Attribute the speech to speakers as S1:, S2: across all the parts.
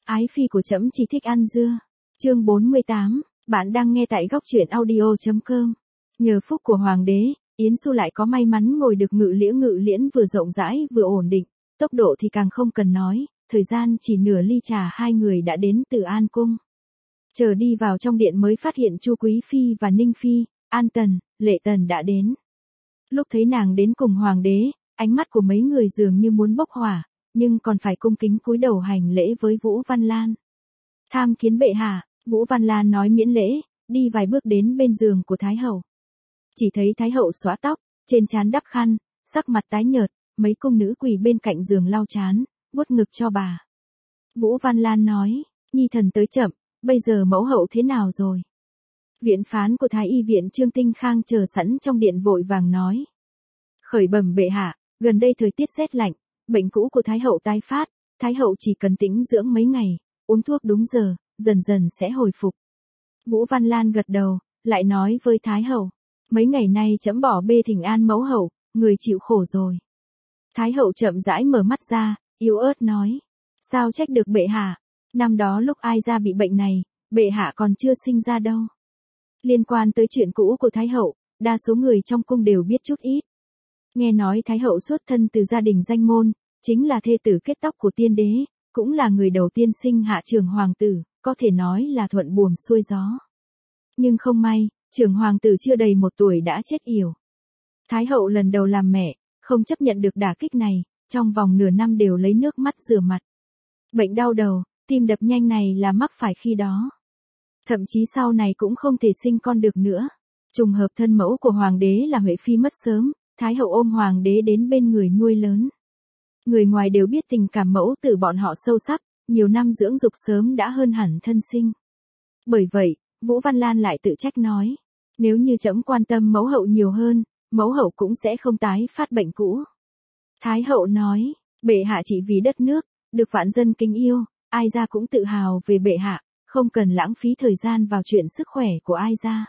S1: Ái phi của trẫm chỉ thích ăn dưa. Chương 48, bạn đang nghe tại góc truyện audio.com. Nhờ phúc của hoàng đế, Yến Xu lại có may mắn ngồi được ngự liễn vừa rộng rãi vừa ổn định, tốc độ thì càng không cần nói, thời gian chỉ nửa ly trà hai người đã đến Từ An cung. Chờ đi vào trong điện mới phát hiện Chu Quý phi và Ninh phi, An Tần, Lệ Tần đã đến. Lúc thấy nàng đến cùng hoàng đế, ánh mắt của mấy người dường như muốn bốc hỏa, nhưng còn phải cung kính cúi đầu hành lễ với Vũ Văn Lan. Tham kiến bệ hạ, Vũ Văn Lan nói miễn lễ, đi vài bước đến bên giường của Thái hậu. Chỉ thấy Thái hậu xõa tóc, trên trán đắp khăn, sắc mặt tái nhợt, mấy cung nữ quỳ bên cạnh giường lau trán, vuốt ngực cho bà. Vũ Văn Lan nói, nhi thần tới chậm, bây giờ mẫu hậu thế nào rồi? Viện phán của Thái y viện Trương Tinh Khang chờ sẵn trong điện vội vàng nói. Khởi bẩm bệ hạ, gần đây thời tiết rét lạnh, bệnh cũ của Thái hậu tái phát, Thái hậu chỉ cần tĩnh dưỡng mấy ngày, uống thuốc đúng giờ, dần dần sẽ hồi phục. Vũ Văn Lan gật đầu, lại nói với Thái hậu, mấy ngày nay trẫm bỏ bê thỉnh an mẫu hậu, người chịu khổ rồi. Thái hậu chậm rãi mở mắt ra, yếu ớt nói, sao trách được bệ hạ, năm đó lúc ai ra bị bệnh này, bệ hạ còn chưa sinh ra đâu. Liên quan tới chuyện cũ của Thái hậu, đa số người trong cung đều biết chút ít. Nghe nói Thái hậu xuất thân từ gia đình danh môn, chính là thê tử kết tóc của tiên đế, cũng là người đầu tiên sinh hạ trưởng hoàng tử, có thể nói là thuận buồm xuôi gió. Nhưng không may, trưởng hoàng tử chưa đầy 1 tuổi đã chết yểu. Thái hậu lần đầu làm mẹ, không chấp nhận được đả kích này, trong vòng nửa năm đều lấy nước mắt rửa mặt. Bệnh đau đầu, tim đập nhanh này là mắc phải khi đó. Thậm chí sau này cũng không thể sinh con được nữa. Trùng hợp thân mẫu của hoàng đế là Huệ phi mất sớm, Thái hậu ôm hoàng đế đến bên người nuôi lớn. Người ngoài đều biết tình cảm mẫu tử bọn họ sâu sắc, nhiều năm dưỡng dục sớm đã hơn hẳn thân sinh. Bởi vậy, Vũ Văn Lan lại tự trách nói, nếu như trẫm quan tâm mẫu hậu nhiều hơn, mẫu hậu cũng sẽ không tái phát bệnh cũ. Thái hậu nói, bệ hạ chỉ vì đất nước, được vạn dân kính yêu, ai ra cũng tự hào về bệ hạ, không cần lãng phí thời gian vào chuyện sức khỏe của ai ra.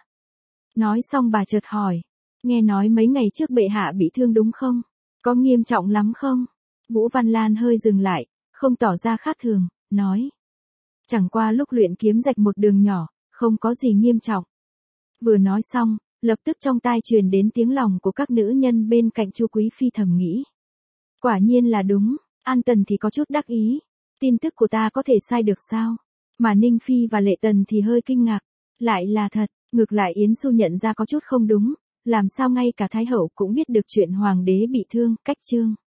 S1: Nói xong bà chợt hỏi, nghe nói mấy ngày trước bệ hạ bị thương đúng không? Có nghiêm trọng lắm không? Vũ Văn Lan hơi dừng lại, không tỏ ra khác thường, nói. Chẳng qua lúc luyện kiếm rạch một đường nhỏ, không có gì nghiêm trọng. Vừa nói xong, lập tức trong tai truyền đến tiếng lòng của các nữ nhân bên cạnh Chu Quý phi thầm nghĩ. Quả nhiên là đúng, An Tần thì có chút đắc ý. Tin tức của ta có thể sai được sao? Mà Ninh phi và Lệ Tần thì hơi kinh ngạc. Lại là thật, ngược lại Yến Xu nhận ra có chút không đúng. Làm sao ngay cả Thái hậu cũng biết được chuyện hoàng đế bị thương, cách chương.